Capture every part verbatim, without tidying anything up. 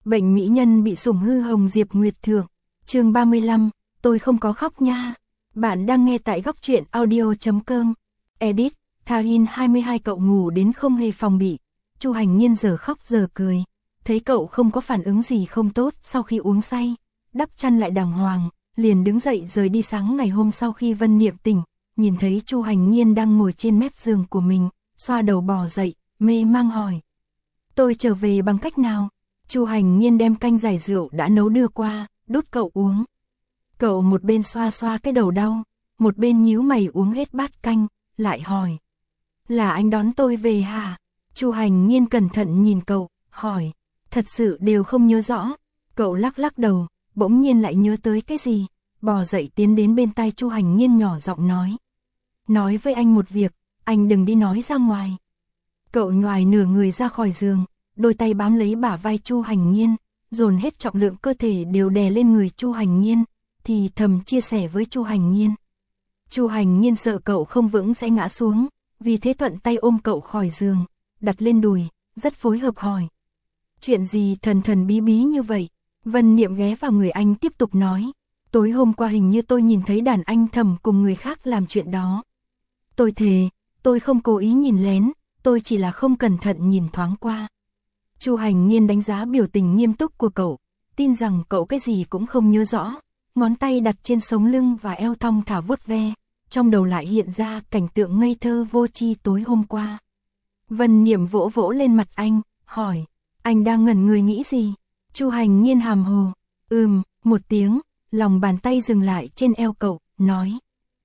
Bệnh mỹ nhân bị sủng hư hồng Diệp Nguyệt thưởng. Chương ba mươi lăm, tôi không có khóc nha. Bạn đang nghe tại góc truyện audio chấm com. Edit, Thahin hai mươi hai cậu ngủ đến không hề phòng bị. Chu Hành Nhiên giờ khóc giờ cười. Thấy cậu không có phản ứng gì không tốt sau khi uống say, đắp chăn lại đàng hoàng, liền đứng dậy rời đi. Sáng ngày hôm sau khi Vân Niệm tỉnh, nhìn thấy Chu Hành Nhiên đang ngồi trên mép giường của mình, xoa đầu bò dậy, mê mang hỏi. Tôi trở về bằng cách nào? Chu Hành Nhiên đem canh giải rượu đã nấu đưa qua, đút cậu uống. Cậu một bên xoa xoa cái đầu đau, một bên nhíu mày uống hết bát canh, lại hỏi. Là anh đón tôi về hả? Chu Hành Nhiên cẩn thận nhìn cậu, hỏi. Thật sự đều không nhớ rõ. Cậu lắc lắc đầu, bỗng nhiên lại nhớ tới cái gì, bò dậy tiến đến bên tai Chu Hành Nhiên nhỏ giọng nói. Nói với anh một việc, anh đừng đi nói ra ngoài. Cậu nhoài nửa người ra khỏi giường, đôi tay bám lấy bả vai Chu Hành Nhiên, dồn hết trọng lượng cơ thể đều đè lên người Chu Hành Nhiên, thì thầm chia sẻ với Chu Hành Nhiên. Chu Hành Nhiên sợ cậu không vững sẽ ngã xuống, vì thế thuận tay ôm cậu khỏi giường, đặt lên đùi, rất phối hợp hỏi. Chuyện gì thần thần bí bí như vậy? Vân Niệm ghé vào người anh tiếp tục nói. Tối hôm qua hình như tôi nhìn thấy đàn anh thầm cùng người khác làm chuyện đó. Tôi thề, tôi không cố ý nhìn lén, tôi chỉ là không cẩn thận nhìn thoáng qua. Chu Hành Nhiên đánh giá biểu tình nghiêm túc của cậu, tin rằng cậu cái gì cũng không nhớ rõ, ngón tay đặt trên sống lưng và eo thong thả vuốt ve, trong đầu lại hiện ra cảnh tượng ngây thơ vô tri tối hôm qua. Vân Niệm vỗ vỗ lên mặt anh, hỏi, anh đang ngẩn người nghĩ gì? Chu Hành Nhiên hàm hồ, ừm, một tiếng, lòng bàn tay dừng lại trên eo cậu, nói.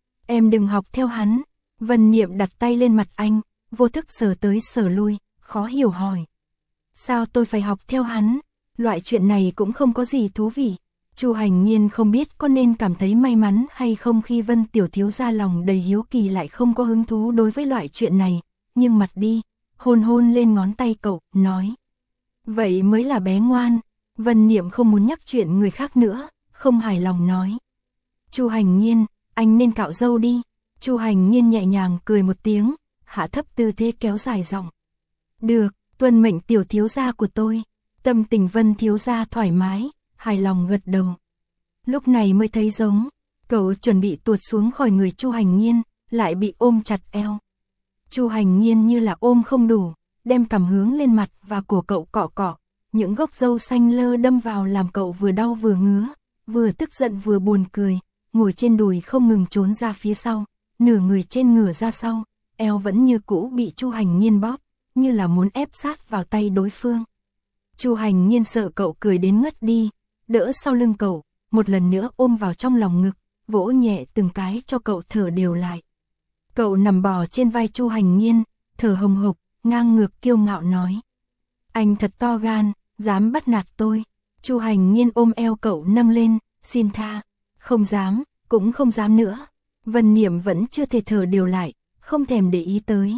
Em đừng học theo hắn. Vân Niệm đặt tay lên mặt anh, vô thức sờ tới sờ lui, khó hiểu hỏi. Sao tôi phải học theo hắn? Loại chuyện này cũng không có gì thú vị. Chu Hành Nhiên không biết có nên cảm thấy may mắn hay không khi Vân tiểu thiếu gia lòng đầy hiếu kỳ lại không có hứng thú đối với loại chuyện này, nhưng mặt đi, hôn hôn lên ngón tay cậu, nói. Vậy mới là bé ngoan. Vân Niệm không muốn nhắc chuyện người khác nữa, không hài lòng nói. Chu Hành Nhiên, anh nên cạo râu đi. Chu Hành Nhiên nhẹ nhàng cười một tiếng, hạ thấp tư thế kéo dài giọng. Được, tuân mệnh tiểu thiếu gia của tôi. Tâm tình Vân thiếu gia thoải mái, hài lòng gật đầu. Lúc này mới thấy giống, cậu chuẩn bị tuột xuống khỏi người Chu Hành Nhiên, lại bị ôm chặt eo. Chu Hành Nhiên như là ôm không đủ, đem cằm hướng lên mặt và cổ cậu cọ cọ. Những gốc râu xanh lơ đâm vào làm cậu vừa đau vừa ngứa, vừa tức giận vừa buồn cười, ngồi trên đùi không ngừng trốn ra phía sau, nửa người trên ngửa ra sau, eo vẫn như cũ bị Chu Hành Nhiên bóp, như là muốn ép sát vào tay đối phương. Chu Hành Nhiên sợ cậu cười đến ngất đi, đỡ sau lưng cậu, một lần nữa ôm vào trong lòng ngực, vỗ nhẹ từng cái cho cậu thở đều lại. Cậu nằm bò trên vai Chu Hành Nhiên, thở hồng hộc, ngang ngược kiêu ngạo nói. Anh thật to gan, dám bắt nạt tôi. Chu Hành Nhiên ôm eo cậu nâng lên, xin tha. Không dám, cũng không dám nữa. Vân Niệm vẫn chưa thể thở đều lại, không thèm để ý tới.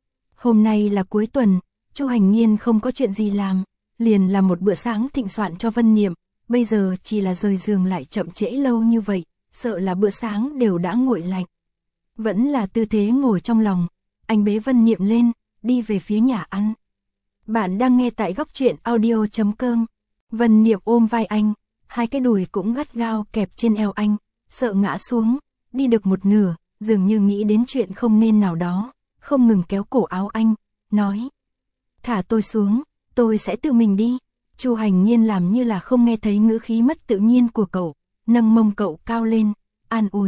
Hôm nay là cuối tuần, Chu Hành Nhiên không có chuyện gì làm, liền làm một bữa sáng thịnh soạn cho Vân Niệm. Bây giờ chỉ là rời giường lại chậm trễ lâu như vậy, sợ là bữa sáng đều đã nguội lạnh. Vẫn là tư thế ngồi trong lòng, anh bế Vân Niệm lên, đi về phía nhà ăn. Bạn đang nghe tại góc truyện audio chấm com. Vân Niệm ôm vai anh, hai cái đùi cũng gắt gao kẹp trên eo anh, sợ ngã xuống, đi được một nửa, dường như nghĩ đến chuyện không nên nào đó, không ngừng kéo cổ áo anh, nói. Thả tôi xuống, tôi sẽ tự mình đi. Chu Hành Nhiên làm như là không nghe thấy ngữ khí mất tự nhiên của cậu, nâng mông cậu cao lên, an ủi.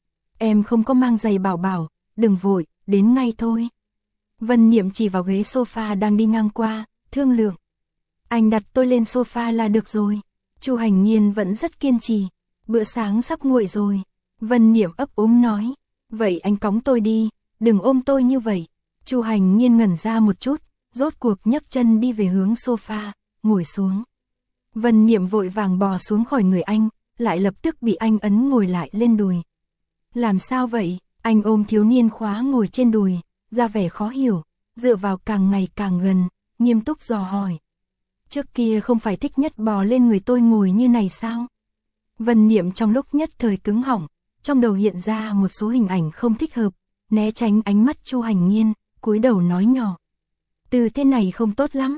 Em không có mang giày bảo bảo, đừng vội, đến ngay thôi. Vân Niệm chỉ vào ghế sofa đang đi ngang qua, thương lượng. Anh đặt tôi lên sofa là được rồi. Chu Hành Nhiên vẫn rất kiên trì. Bữa sáng sắp nguội rồi. Vân Niệm ấp úng nói. Vậy anh cõng tôi đi, đừng ôm tôi như vậy. Chu Hành Nhiên ngẩn ra một chút, rốt cuộc nhấc chân đi về hướng sofa, ngồi xuống. Vân Niệm vội vàng bò xuống khỏi người anh, lại lập tức bị anh ấn ngồi lại lên đùi. Làm sao vậy? Anh ôm thiếu niên khóa ngồi trên đùi, ra vẻ khó hiểu, dựa vào càng ngày càng gần, nghiêm túc dò hỏi. Trước kia không phải thích nhất bò lên người tôi ngồi như này sao? Vân Niệm trong lúc nhất thời cứng họng, trong đầu hiện ra một số hình ảnh không thích hợp, né tránh ánh mắt Chu Hành Nhiên, cúi đầu nói nhỏ. Từ thế này không tốt lắm.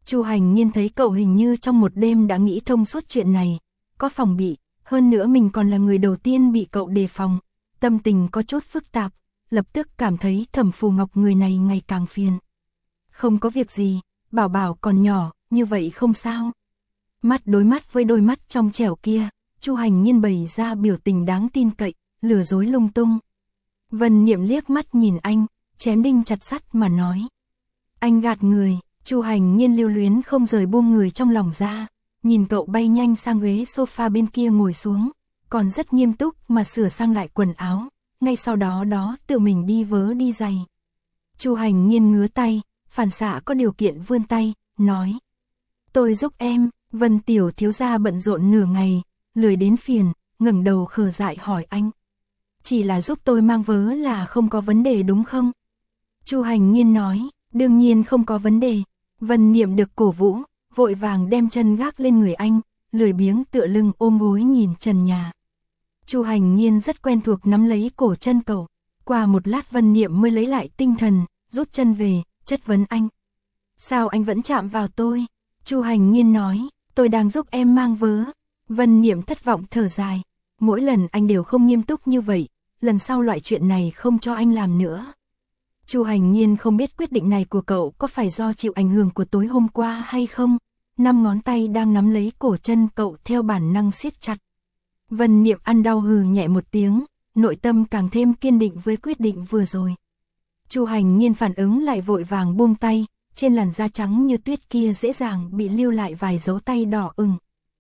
Chu Hành Nhiên thấy cậu hình như trong một đêm đã nghĩ thông suốt chuyện này, có phòng bị, hơn nữa mình còn là người đầu tiên bị cậu đề phòng, tâm tình có chút phức tạp, lập tức cảm thấy Thẩm Phù Ngọc người này ngày càng phiền. Không có việc gì, Bảo Bảo còn nhỏ, như vậy không sao. Mắt đối mắt với đôi mắt trong trẻo kia, Chu Hành Nhiên bày ra biểu tình đáng tin cậy, lừa dối lung tung. Vân Niệm liếc mắt nhìn anh, chém đinh chặt sắt mà nói. Anh gạt người. Chu Hành Nhiên lưu luyến không rời buông người trong lòng ra, nhìn cậu bay nhanh sang ghế sofa bên kia ngồi xuống, còn rất nghiêm túc mà sửa sang lại quần áo, ngay sau đó đó tự mình đi vớ đi giày. Chu Hành Nhiên ngứa tay, phản xạ có điều kiện vươn tay, nói. Tôi giúp em. Vân tiểu thiếu gia bận rộn nửa ngày, lười đến phiền, ngẩng đầu khờ dại hỏi anh. Chỉ là giúp tôi mang vớ là không có vấn đề đúng không? Chu Hành Nhiên nói, đương nhiên không có vấn đề. Vân Niệm được cổ vũ, vội vàng đem chân gác lên người anh, lười biếng tựa lưng ôm gối nhìn trần nhà. Chu Hành Nhiên rất quen thuộc nắm lấy cổ chân cậu, qua một lát Vân Niệm mới lấy lại tinh thần, rút chân về, chất vấn anh. Sao anh vẫn chạm vào tôi? Chu Hành Nhiên nói, tôi đang giúp em mang vớ. Vân Niệm thất vọng thở dài, mỗi lần anh đều không nghiêm túc như vậy, lần sau loại chuyện này không cho anh làm nữa. Chu Hành Nhiên không biết quyết định này của cậu có phải do chịu ảnh hưởng của tối hôm qua hay không, năm ngón tay đang nắm lấy cổ chân cậu theo bản năng siết chặt. Vân Niệm ăn đau hừ nhẹ một tiếng, nội tâm càng thêm kiên định với quyết định vừa rồi. Chu Hành Nhiên phản ứng lại vội vàng buông tay, trên làn da trắng như tuyết kia dễ dàng bị lưu lại vài dấu tay đỏ ửng.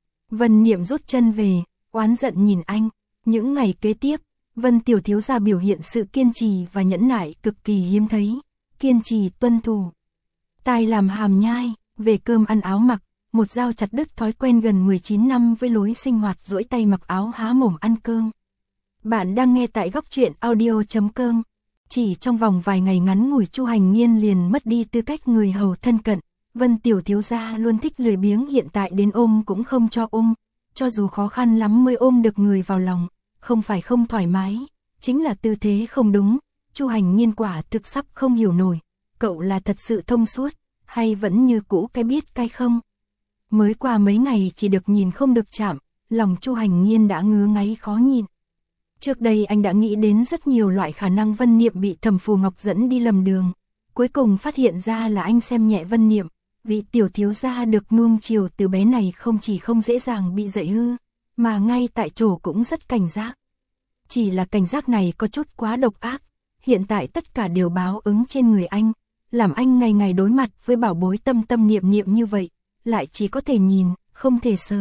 Vân Niệm rút chân về, oán giận nhìn anh, những ngày kế tiếp, Vân tiểu thiếu gia biểu hiện sự kiên trì và nhẫn nại cực kỳ hiếm thấy, kiên trì tuân thủ. Tai làm hàm nhai, về cơm ăn áo mặc, một dao chặt đứt thói quen gần mười chín năm với lối sinh hoạt duỗi tay mặc áo há mồm ăn cơm. Bạn đang nghe tại góc truyện audio chấm com. Chỉ trong vòng vài ngày ngắn ngủi Chu Hành Nhiên liền mất đi tư cách người hầu thân cận, Vân tiểu thiếu gia luôn thích lười biếng hiện tại đến ôm cũng không cho ôm, cho dù khó khăn lắm mới ôm được người vào lòng, không phải không thoải mái, chính là tư thế không đúng. Chu Hành Nhiên quả thực sắp không hiểu nổi, cậu là thật sự thông suốt, hay vẫn như cũ cái biết cái không? Mới qua mấy ngày chỉ được nhìn không được chạm, lòng Chu Hành Nhiên đã ngứa ngáy khó nhịn. Trước đây anh đã nghĩ đến rất nhiều loại khả năng Vân Niệm bị Thẩm Phù Ngọc dẫn đi lầm đường, cuối cùng phát hiện ra là anh xem nhẹ Vân Niệm, vị tiểu thiếu gia được nuông chiều từ bé này không chỉ không dễ dàng bị dạy hư, mà ngay tại chỗ cũng rất cảnh giác. Chỉ là cảnh giác này có chút quá độc ác, hiện tại tất cả đều báo ứng trên người anh, làm anh ngày ngày đối mặt với bảo bối tâm tâm niệm niệm như vậy, lại chỉ có thể nhìn, không thể sờ.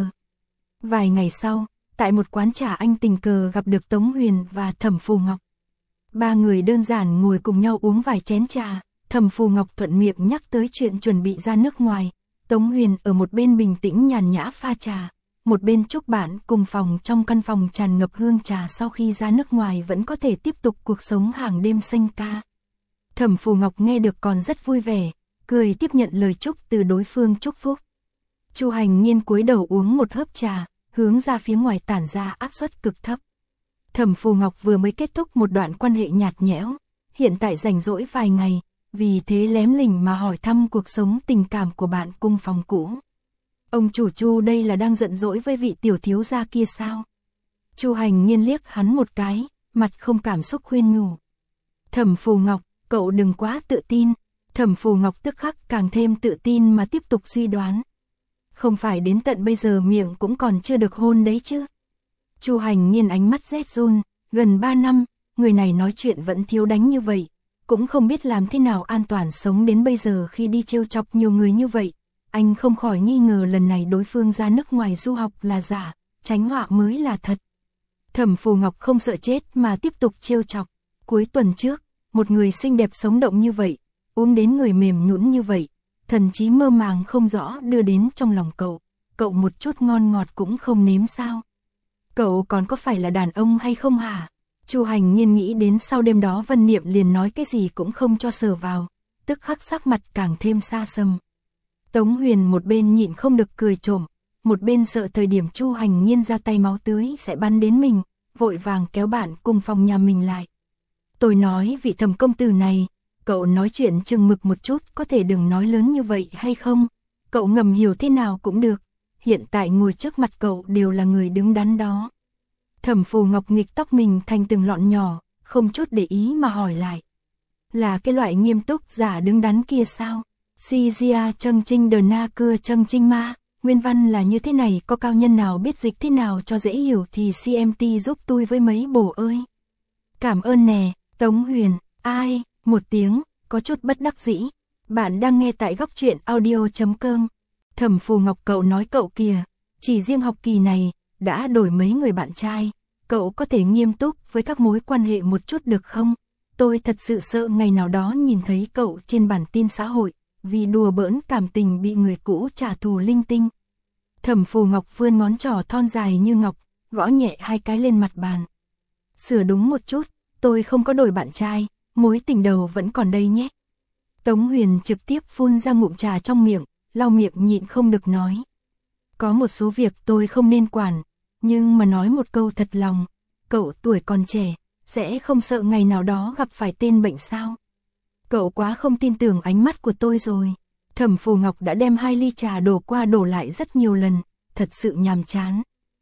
Vài ngày sau, tại một quán trà anh tình cờ gặp được Tống Huyền và Thẩm Phù Ngọc. Ba người đơn giản ngồi cùng nhau uống vài chén trà, Thẩm Phù Ngọc thuận miệng nhắc tới chuyện chuẩn bị ra nước ngoài, Tống Huyền ở một bên bình tĩnh nhàn nhã pha trà, một bên chúc bạn cùng phòng trong căn phòng tràn ngập hương trà sau khi ra nước ngoài vẫn có thể tiếp tục cuộc sống hàng đêm xanh ca. Thẩm Phù Ngọc nghe được còn rất vui vẻ, cười tiếp nhận lời chúc từ đối phương chúc phúc. Chu Hành Nhiên cúi đầu uống một hớp trà, hướng ra phía ngoài tản ra áp suất cực thấp. Thẩm Phù Ngọc vừa mới kết thúc một đoạn quan hệ nhạt nhẽo, hiện tại rảnh rỗi vài ngày, vì thế lém lỉnh mà hỏi thăm cuộc sống tình cảm của bạn cung phòng cũ. Ông chủ Chu đây là đang giận dỗi với vị tiểu thiếu gia kia sao? Chu Hành Nhiên liếc hắn một cái, mặt không cảm xúc khuyên nhủ. Thẩm Phù Ngọc, cậu đừng quá tự tin. Thẩm Phù Ngọc tức khắc càng thêm tự tin mà tiếp tục suy đoán. Không phải đến tận bây giờ miệng cũng còn chưa được hôn đấy chứ? Chu Hành Nhiên ánh mắt rét run, gần ba năm, người này nói chuyện vẫn thiếu đánh như vậy, cũng không biết làm thế nào an toàn sống đến bây giờ khi đi trêu chọc nhiều người như vậy. Anh không khỏi nghi ngờ lần này đối phương ra nước ngoài du học là giả, tránh họa mới là thật. Thẩm Phù Ngọc không sợ chết mà tiếp tục trêu chọc. Cuối tuần trước, một người xinh đẹp sống động như vậy, ôm đến người mềm nhũn như vậy, thần trí mơ màng không rõ đưa đến trong lòng cậu, cậu một chút ngon ngọt cũng không nếm sao? Cậu còn có phải là đàn ông hay không hả? Chu Hành Nhiên nghĩ đến sau đêm đó Vân Niệm liền nói cái gì cũng không cho sờ vào, tức khắc sắc mặt càng thêm xa xăm. Tống Huyền một bên nhịn không được cười trộm, một bên sợ thời điểm Chu Hành Nhiên ra tay máu tưới sẽ bắn đến mình, vội vàng kéo bạn cùng phòng nhà mình lại. Tôi nói vị Thẩm công tử này, cậu nói chuyện chừng mực một chút có thể đừng nói lớn như vậy hay không? Cậu ngầm hiểu thế nào cũng được, hiện tại ngồi trước mặt cậu đều là người đứng đắn đó. Thẩm Phù Ngọc nghịch tóc mình thành từng lọn nhỏ, không chút để ý mà hỏi lại. Là cái loại nghiêm túc giả đứng đắn kia sao? Si Gia Trâng Trinh Đờ Na Cưa Trâng Trinh Ma, nguyên văn là như thế này, có cao nhân nào biết dịch thế nào cho dễ hiểu thì xê em tê giúp tôi với mấy bổ ơi. Cảm ơn nè, Tống Huyền, ai, một tiếng, có chút bất đắc dĩ. Bạn đang nghe tại góc truyện audio.com. Thẩm Phù Ngọc, cậu nói cậu kìa, chỉ riêng học kỳ này, đã đổi mấy người bạn trai, cậu có thể nghiêm túc với các mối quan hệ một chút được không? Tôi thật sự sợ ngày nào đó nhìn thấy cậu trên bản tin xã hội, vì đùa bỡn cảm tình bị người cũ trả thù linh tinh. Thẩm Phù Ngọc vươn ngón trỏ thon dài như ngọc, gõ nhẹ hai cái lên mặt bàn. Sửa đúng một chút, tôi không có đổi bạn trai, mối tình đầu vẫn còn đây nhé. Tống Huyền trực tiếp phun ra ngụm trà trong miệng, lau miệng nhịn không được nói. Có một số việc tôi không nên quản, nhưng mà nói một câu thật lòng, cậu tuổi còn trẻ, sẽ không sợ ngày nào đó gặp phải tên bệnh sao? Cậu quá không tin tưởng ánh mắt của tôi rồi. Thẩm Phù Ngọc đã đem hai ly trà đổ qua đổ lại rất nhiều lần, thật sự nhàm chán.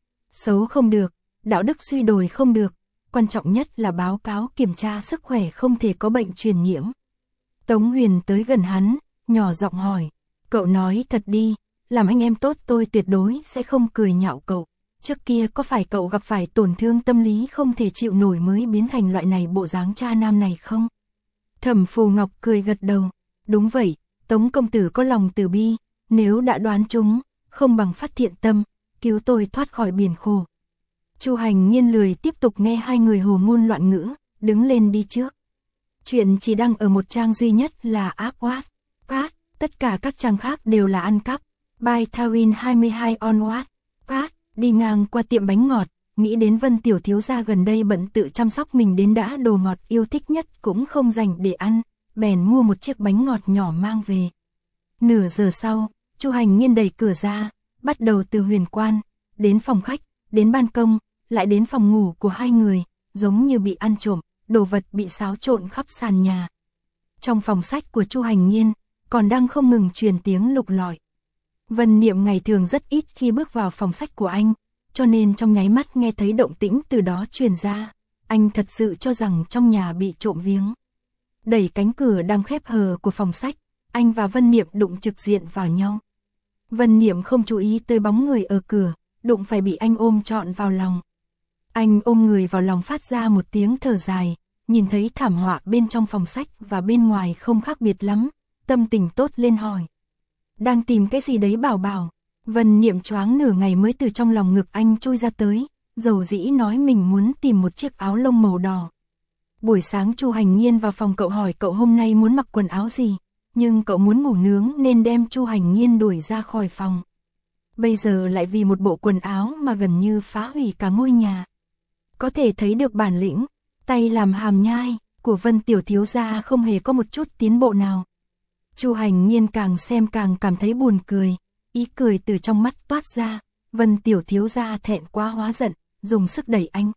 Xấu không được, đạo đức suy đồi không được, quan trọng nhất là báo cáo kiểm tra sức khỏe không thể có bệnh truyền nhiễm. Tống Huyền tới gần hắn, nhỏ giọng hỏi, cậu nói thật đi, làm anh em tốt tôi tuyệt đối sẽ không cười nhạo cậu. Trước kia có phải cậu gặp phải tổn thương tâm lý không thể chịu nổi mới biến thành loại này bộ dáng cha nam này không? Thẩm Phù Ngọc cười gật đầu, đúng vậy, Tống công tử có lòng từ bi, nếu đã đoán chúng, không bằng phát thiện tâm, cứu tôi thoát khỏi biển khổ. Chu Hành Nhiên lười tiếp tục nghe hai người hồ ngôn loạn ngữ, đứng lên đi trước. Chuyện chỉ đăng ở một trang duy nhất là app Wattpad, tất cả các trang khác đều là ăn cắp. By Thawin hai mươi hai on Wattpad, đi ngang qua tiệm bánh ngọt, nghĩ đến Vân tiểu thiếu gia gần đây bận tự chăm sóc mình đến đã đồ ngọt yêu thích nhất cũng không dành để ăn, bèn mua một chiếc bánh ngọt nhỏ mang về. Nửa giờ sau, Chu Hành Nhiên đẩy cửa ra, bắt đầu từ huyền quan, đến phòng khách, đến ban công, lại đến phòng ngủ của hai người, giống như bị ăn trộm, đồ vật bị xáo trộn khắp sàn nhà. Trong phòng sách của Chu Hành Nhiên, còn đang không ngừng truyền tiếng lục lọi. Vân Niệm ngày thường rất ít khi bước vào phòng sách của anh, cho nên trong nháy mắt nghe thấy động tĩnh từ đó truyền ra, anh thật sự cho rằng trong nhà bị trộm viếng. Đẩy cánh cửa đang khép hờ của phòng sách, anh và Vân Niệm đụng trực diện vào nhau. Vân Niệm không chú ý tới bóng người ở cửa, đụng phải bị anh ôm trọn vào lòng. Anh ôm người vào lòng phát ra một tiếng thở dài, nhìn thấy thảm họa bên trong phòng sách và bên ngoài không khác biệt lắm, tâm tình tốt lên hỏi. Đang tìm cái gì đấy Bảo Bảo? Vân Niệm choáng nửa ngày mới từ trong lòng ngực anh chui ra tới, dầu dĩ nói mình muốn tìm một chiếc áo lông màu đỏ. Buổi sáng Chu Hành Nhiên vào phòng cậu hỏi cậu hôm nay muốn mặc quần áo gì, nhưng cậu muốn ngủ nướng nên đem Chu Hành Nhiên đuổi ra khỏi phòng. Bây giờ lại vì một bộ quần áo mà gần như phá hủy cả ngôi nhà. Có thể thấy được bản lĩnh, tay làm hàm nhai của Vân tiểu thiếu gia không hề có một chút tiến bộ nào. Chu Hành Nhiên càng xem càng cảm thấy buồn cười, ý cười từ trong mắt toát ra, Vân tiểu thiếu gia thẹn quá hóa giận, dùng sức đẩy anh.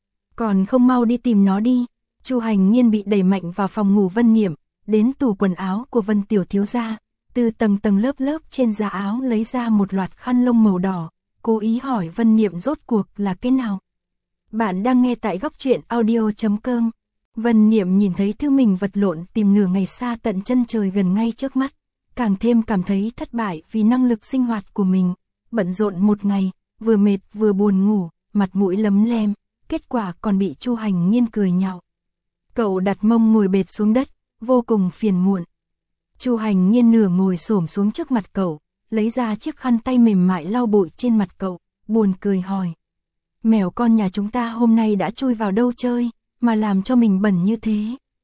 Còn không mau đi tìm nó đi. Chu Hành Nhiên bị đẩy mạnh vào phòng ngủ Vân Niệm, đến tủ quần áo của Vân tiểu thiếu gia, từ tầng tầng lớp lớp trên giá áo lấy ra một loạt khăn lông màu đỏ, cố ý hỏi Vân Niệm rốt cuộc là cái nào. Bạn đang nghe tại góc truyện audio.com. Vân Niệm nhìn thấy thứ mình vật lộn tìm nửa ngày xa tận chân trời gần ngay trước mắt, càng thêm cảm thấy thất bại vì năng lực sinh hoạt của mình, bận rộn một ngày, vừa mệt vừa buồn ngủ, mặt mũi lấm lem, kết quả còn bị Chu Hành Nhiên cười nhạo. Cậu đặt mông ngồi bệt xuống đất, vô cùng phiền muộn. Chu Hành Nhiên nửa ngồi xổm xuống trước mặt cậu, lấy ra chiếc khăn tay mềm mại lau bụi trên mặt cậu, buồn cười hỏi. Mèo con nhà chúng ta hôm nay đã chui vào đâu chơi, mà làm cho mình bẩn như thế.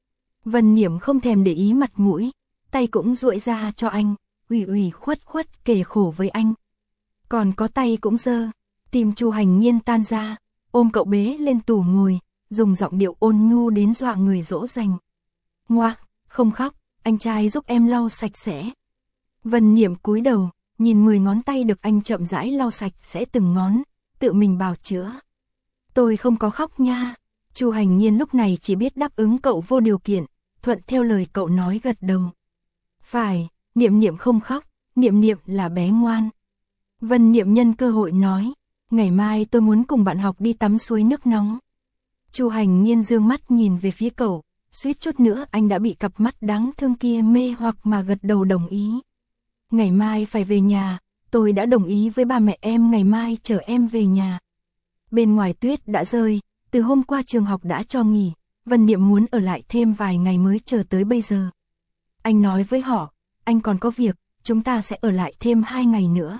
Vân Niệm không thèm để ý mặt mũi, tay cũng duỗi ra cho anh, ủy ủy khuất khuất kể khổ với anh. Còn có tay cũng dơ, tim Chu Hành Nhiên tan ra, ôm cậu bế lên tủ ngồi, dùng giọng điệu ôn nhu đến dọa người dỗ dành. Ngoa, không khóc, anh trai giúp em lau sạch sẽ. Vân Niệm cúi đầu, nhìn mười ngón tay được anh chậm rãi lau sạch sẽ từng ngón, tự mình bào chữa. Tôi không có khóc nha. Chu Hành Nhiên lúc này chỉ biết đáp ứng cậu vô điều kiện, thuận theo lời cậu nói gật đầu. Phải, Niệm Niệm không khóc, Niệm Niệm là bé ngoan. Vân Niệm nhân cơ hội nói, ngày mai tôi muốn cùng bạn học đi tắm suối nước nóng. Chu Hành Nhiên dương mắt nhìn về phía cậu, suýt chút nữa anh đã bị cặp mắt đáng thương kia mê hoặc mà gật đầu đồng ý. Ngày mai phải về nhà, tôi đã đồng ý với ba mẹ em ngày mai chở em về nhà. Bên ngoài tuyết đã rơi, từ hôm qua trường học đã cho nghỉ, Vân Niệm muốn ở lại thêm vài ngày mới chờ tới bây giờ. Anh nói với họ, anh còn có việc, chúng ta sẽ ở lại thêm hai ngày nữa.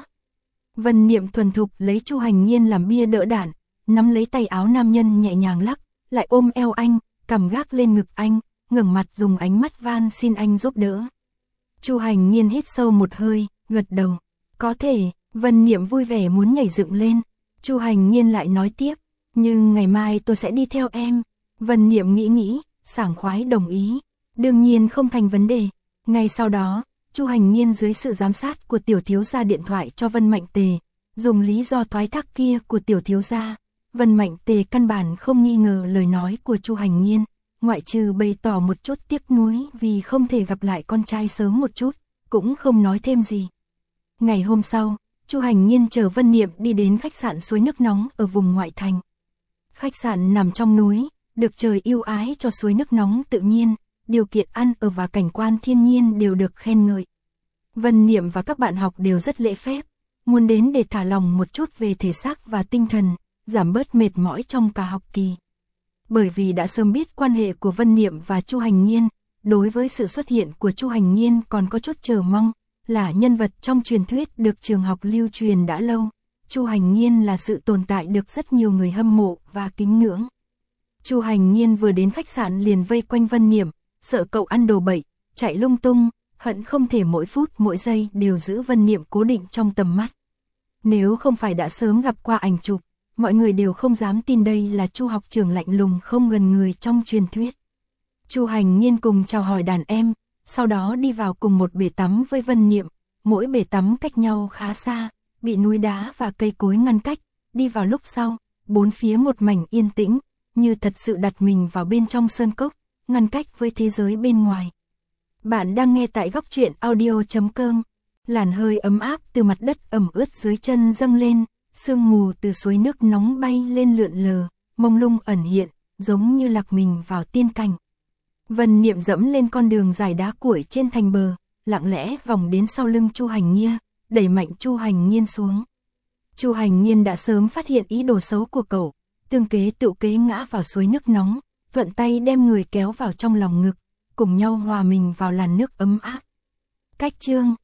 Vân Niệm thuần thục lấy Chu Hành Nhiên làm bia đỡ đạn, nắm lấy tay áo nam nhân nhẹ nhàng lắc, lại ôm eo anh, cằm gác lên ngực anh, ngẩng mặt dùng ánh mắt van xin anh giúp đỡ. Chu Hành Nhiên hít sâu một hơi, gật đầu. Có thể, Vân Niệm vui vẻ muốn nhảy dựng lên. Chu Hành Nhiên lại nói tiếp, nhưng ngày mai tôi sẽ đi theo em. Vân Niệm nghĩ nghĩ, sảng khoái đồng ý. Đương nhiên không thành vấn đề. Ngay sau đó, Chu Hành Nhiên dưới sự giám sát của tiểu thiếu gia điện thoại cho Vân Mạnh Tề, dùng lý do thoái thác kia của tiểu thiếu gia. Vân Mạnh Tề căn bản không nghi ngờ lời nói của Chu Hành Nhiên, ngoại trừ bày tỏ một chút tiếc nuối vì không thể gặp lại con trai sớm một chút, cũng không nói thêm gì. Ngày hôm sau, Chu Hành Nhiên chở Vân Niệm đi đến khách sạn suối nước nóng ở vùng ngoại thành. Khách sạn nằm trong núi, được trời yêu ái cho suối nước nóng tự nhiên, điều kiện ăn ở và cảnh quan thiên nhiên đều được khen ngợi. Vân Niệm và các bạn học đều rất lễ phép, muốn đến để thả lòng một chút về thể xác và tinh thần, giảm bớt mệt mỏi trong cả học kỳ. Bởi vì đã sớm biết quan hệ của Vân Niệm và Chu Hành Nhiên, đối với sự xuất hiện của Chu Hành Nhiên còn có chút chờ mong, là nhân vật trong truyền thuyết được trường học lưu truyền đã lâu. Chu Hành Nhiên là sự tồn tại được rất nhiều người hâm mộ và kính ngưỡng. Chu Hành Nhiên vừa đến khách sạn liền vây quanh Vân Niệm, sợ cậu ăn đồ bậy, chạy lung tung, hận không thể mỗi phút mỗi giây đều giữ Vân Niệm cố định trong tầm mắt. Nếu không phải đã sớm gặp qua ảnh chụp, mọi người đều không dám tin đây là Chu học trưởng lạnh lùng không gần người trong truyền thuyết. Chu Hành Nhiên cùng chào hỏi đàn em, sau đó đi vào cùng một bể tắm với Vân Niệm, mỗi bể tắm cách nhau khá xa, bị núi đá và cây cối ngăn cách, đi vào lúc sau, bốn phía một mảnh yên tĩnh, như thật sự đặt mình vào bên trong sơn cốc, ngăn cách với thế giới bên ngoài. Bạn đang nghe tại góc truyện audio chấm com. Làn hơi ấm áp từ mặt đất ẩm ướt dưới chân dâng lên, sương mù từ suối nước nóng bay lên lượn lờ, mông lung ẩn hiện, giống như lạc mình vào tiên cảnh. Vân Niệm dẫm lên con đường dài đá cuội trên thành bờ, lặng lẽ vòng đến sau lưng Chu Hành Nhiên, đẩy mạnh Chu Hành Nhiên xuống. Chu Hành Nhiên đã sớm phát hiện ý đồ xấu của cậu, tương kế tự kế ngã vào suối nước nóng, thuận tay đem người kéo vào trong lòng ngực, cùng nhau hòa mình vào làn nước ấm áp. Cách chương